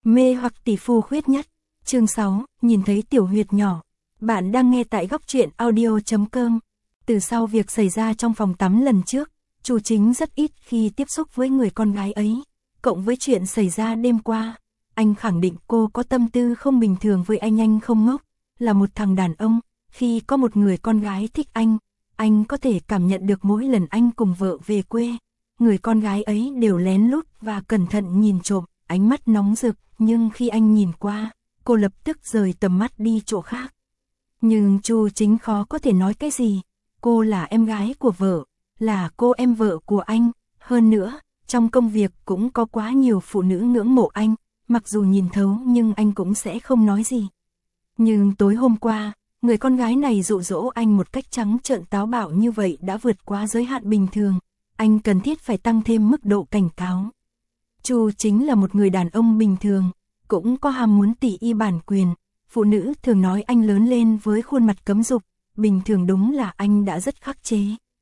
Mê hoặc tỷ phu khuyết nhất. Chương 6, nhìn thấy tiểu huyệt nhỏ. Bạn đang nghe tại góc truyện audio.com. Từ sau việc xảy ra trong phòng tắm lần trước, Chu Chính rất ít khi tiếp xúc với người con gái ấy. Cộng với chuyện xảy ra đêm qua, anh khẳng định cô có tâm tư không bình thường với anh không ngốc. Là một thằng đàn ông, khi có một người con gái thích anh có thể cảm nhận được mỗi lần anh cùng vợ về quê. Người con gái ấy đều lén lút và cẩn thận nhìn trộm, ánh mắt nóng rực, nhưng khi anh nhìn qua, cô lập tức rời tầm mắt đi chỗ khác. Nhưng Chu Chính khó có thể nói cái gì, cô là em gái của vợ, là cô em vợ của anh, hơn nữa, trong công việc cũng có quá nhiều phụ nữ ngưỡng mộ anh, mặc dù nhìn thấu nhưng anh cũng sẽ không nói gì. Nhưng tối hôm qua, người con gái này dụ dỗ anh một cách trắng trợn táo bạo như vậy đã vượt quá giới hạn bình thường, anh cần thiết phải tăng thêm mức độ cảnh cáo. Chu Chính là một người đàn ông bình thường, cũng có ham muốn tỷ y bản quyền, phụ nữ thường nói anh lớn lên với khuôn mặt cấm dục, bình thường đúng là anh đã rất khắc chế.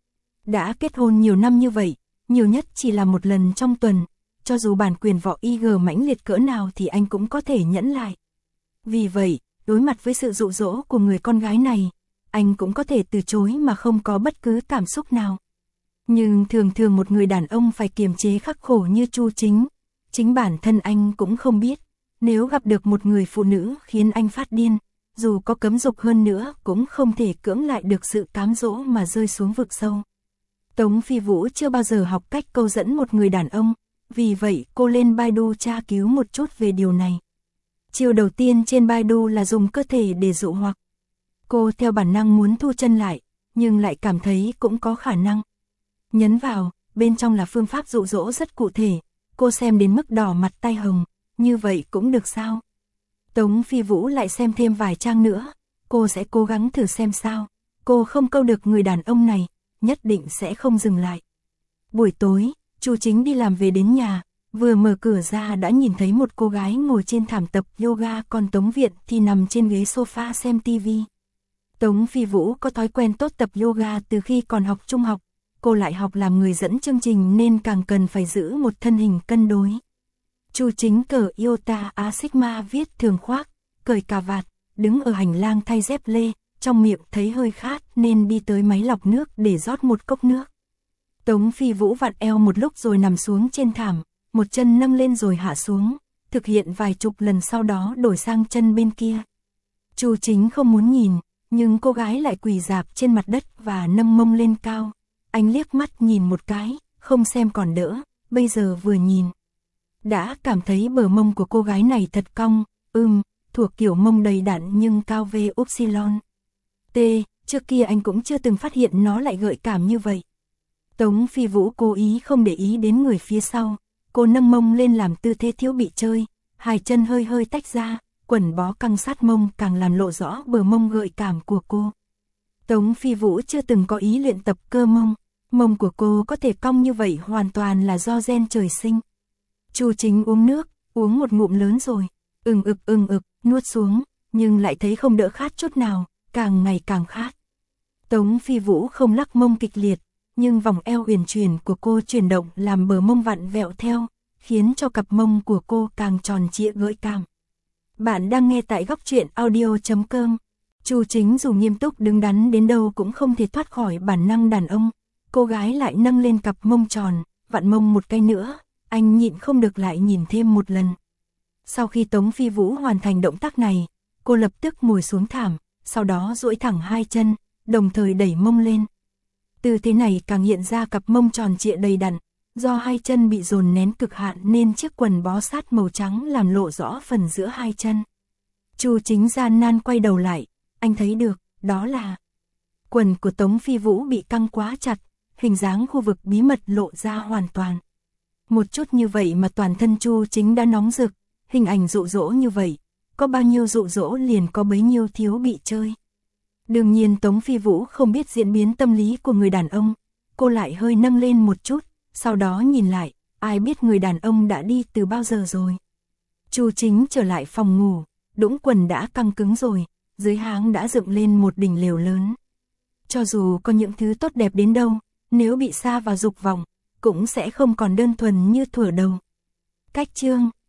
Đã kết hôn nhiều năm như vậy, nhiều nhất chỉ là một lần trong tuần, cho dù bản quyền võ IG mãnh liệt cỡ nào thì anh cũng có thể nhẫn lại. Vì vậy, đối mặt với sự dụ dỗ của người con gái này, anh cũng có thể từ chối mà không có bất cứ cảm xúc nào. Nhưng thường một người đàn ông phải kiềm chế khắc khổ như Chu Chính, chính bản thân anh cũng không biết, nếu gặp được một người phụ nữ khiến anh phát điên, dù có cấm dục hơn nữa cũng không thể cưỡng lại được sự cám dỗ mà rơi xuống vực sâu. Tống Phi Vũ chưa bao giờ học cách câu dẫn một người đàn ông, vì vậy cô lên Baidu tra cứu một chút về điều này. Chiêu đầu tiên trên Baidu là dùng cơ thể để dụ hoặc. Cô theo bản năng muốn thu chân lại, nhưng lại cảm thấy cũng có khả năng. Nhấn vào, bên trong là phương pháp dụ dỗ rất cụ thể, cô xem đến mức đỏ mặt tai hồng, như vậy cũng được sao? Tống Phi Vũ lại xem thêm vài trang nữa, cô sẽ cố gắng thử xem sao, cô không câu được người đàn ông này, nhất định sẽ không dừng lại. Buổi tối, Chu Chính đi làm về đến nhà, vừa mở cửa ra đã nhìn thấy một cô gái ngồi trên thảm tập yoga, còn Tống Viện thì nằm trên ghế sofa xem tivi. Tống Phi Vũ có thói quen tốt tập yoga từ khi còn học trung học, cô lại học làm người dẫn chương trình nên càng cần phải giữ một thân hình cân đối. Chu Chính cởi Iota A Sigma viết thường khoác, cởi cà vạt, đứng ở hành lang thay dép lê, trong miệng thấy hơi khát nên đi tới máy lọc nước để rót một cốc nước. Tống Phi Vũ vặn eo một lúc rồi nằm xuống trên thảm, một chân nâng lên rồi hạ xuống, thực hiện vài chục lần sau đó đổi sang chân bên kia. Chu Chính không muốn nhìn, nhưng cô gái lại quỳ rạp trên mặt đất và nâng mông lên cao. Anh liếc mắt nhìn một cái, không xem còn đỡ, bây giờ vừa nhìn. Đã cảm thấy bờ mông của cô gái này thật cong, thuộc kiểu mông đầy đặn nhưng cao V upsilon. Trước kia anh cũng chưa từng phát hiện nó lại gợi cảm như vậy. Tống Phi Vũ cố ý không để ý đến người phía sau, cô nâng mông lên làm tư thế thiếu bị chơi, hai chân hơi tách ra, quần bó căng sát mông càng làm lộ rõ bờ mông gợi cảm của cô. Tống Phi Vũ chưa từng có ý luyện tập cơ mông của cô có thể cong như vậy hoàn toàn là do gen trời sinh. Chu Chính uống nước, uống một ngụm lớn rồi, nuốt xuống, nhưng lại thấy không đỡ khát chút nào, càng ngày càng khát. Tống Phi Vũ không lắc mông kịch liệt, nhưng vòng eo uyển chuyển của cô chuyển động làm bờ mông vặn vẹo theo, khiến cho cặp mông của cô càng tròn trịa gợi cảm. Bạn đang nghe tại góc truyện audio.com. Chu Chính dù nghiêm túc đứng đắn đến đâu cũng không thể thoát khỏi bản năng đàn ông. Cô gái lại nâng lên cặp mông tròn, vặn mông một cái nữa, anh nhịn không được lại nhìn thêm một lần. Sau khi Tống Phi Vũ hoàn thành động tác này, cô lập tức ngồi xuống thảm, sau đó duỗi thẳng hai chân, đồng thời đẩy mông lên. Tư thế này càng hiện ra cặp mông tròn trịa đầy đặn, do hai chân bị dồn nén cực hạn nên chiếc quần bó sát màu trắng làm lộ rõ phần giữa hai chân. Chu Chính gian nan quay đầu lại, anh thấy được, đó là quần của Tống Phi Vũ bị căng quá chặt, hình dáng khu vực bí mật lộ ra hoàn toàn. Một chút như vậy mà toàn thân Chu Chính đã nóng rực, hình ảnh dụ dỗ như vậy, có bao nhiêu dụ dỗ liền có bấy nhiêu thiếu bị chơi. Đương nhiên Tống Phi Vũ không biết diễn biến tâm lý của người đàn ông, cô lại hơi nâng lên một chút, sau đó nhìn lại, ai biết người đàn ông đã đi từ bao giờ rồi. Chu Chính trở lại phòng ngủ, đũng quần đã căng cứng rồi, dưới háng đã dựng lên một đỉnh lều lớn. Cho dù có những thứ tốt đẹp đến đâu, nếu bị sa vào dục vọng, cũng sẽ không còn đơn thuần như thuở đầu. Cách chương